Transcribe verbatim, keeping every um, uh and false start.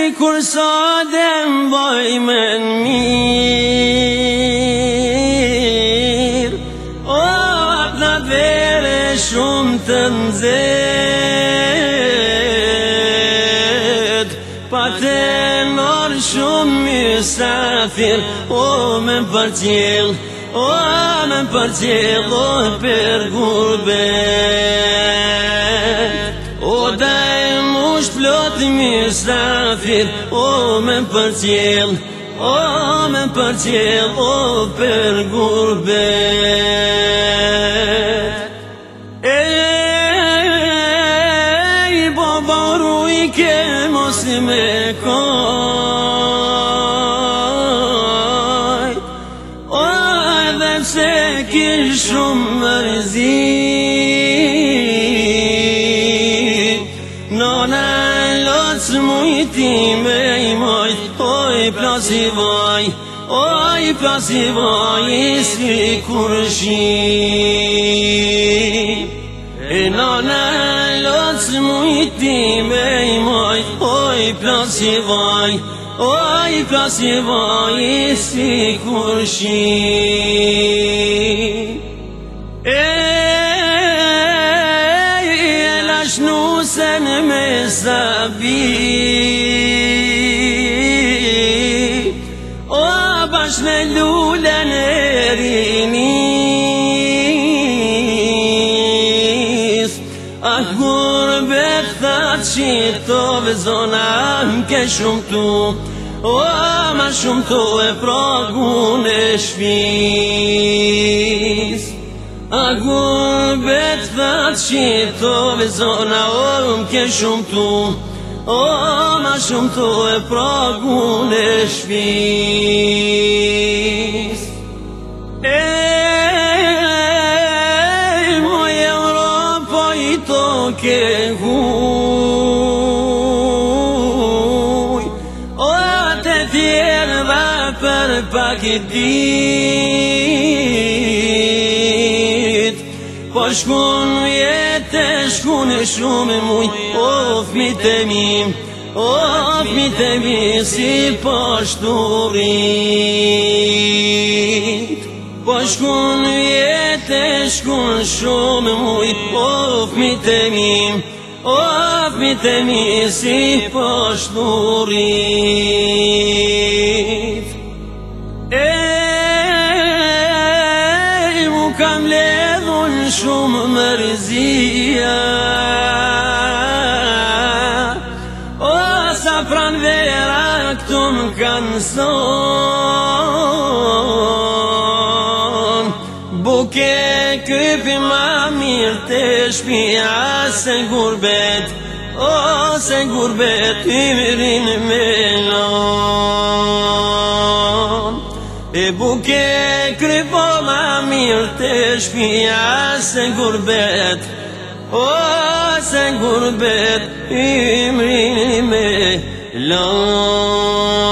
kur sadem vaj men mirë. O apna vere shumë të nxehtë, pa te nërë shumë mysafir, o me përqel, o me përqel, o për gurbet. O da e musht plot mysafir, o me përqel, o me përqel, o për gurbet. Ej, baba rujke mos me kaj, o edhe pse kish shumë mërzi, nona loc mujti me i mojt, oj plasi vaj, oj plasi vaj, si kur shqip. E nona loc mujti me i mojt, oj plasi vaj, oj plasi vaj, si kur shqip. Nusen me sabi, o bash me lulen e rinis. Ah gurbet that shitove zona m'ke shumë tu, o ma shumë tu e pragun e shpis. A gurbet that shitove zona o m'ke shumë tu, o ma shumë tu e pragun e shpis. Ej, moj Evropa i toke huj, o te tjerë dha për pak i dit. Po shkun jetë, shkun e shumë muj, o fmit e mi, o fmit e mi si pashturit. Po shkun jetë, shkun shumë muj, o fmit e mi, o fmit e mi si pashturit. Ej, mu kam ledhun shumë mërzia, o sa pran vera këtu m'kanë son. Buke kypi ma mirë të shpia se gurbet, o se gurbet himrin me lon. E buke krypo ma mirë të shpia se gurbet, o se gurbet himrin me lon.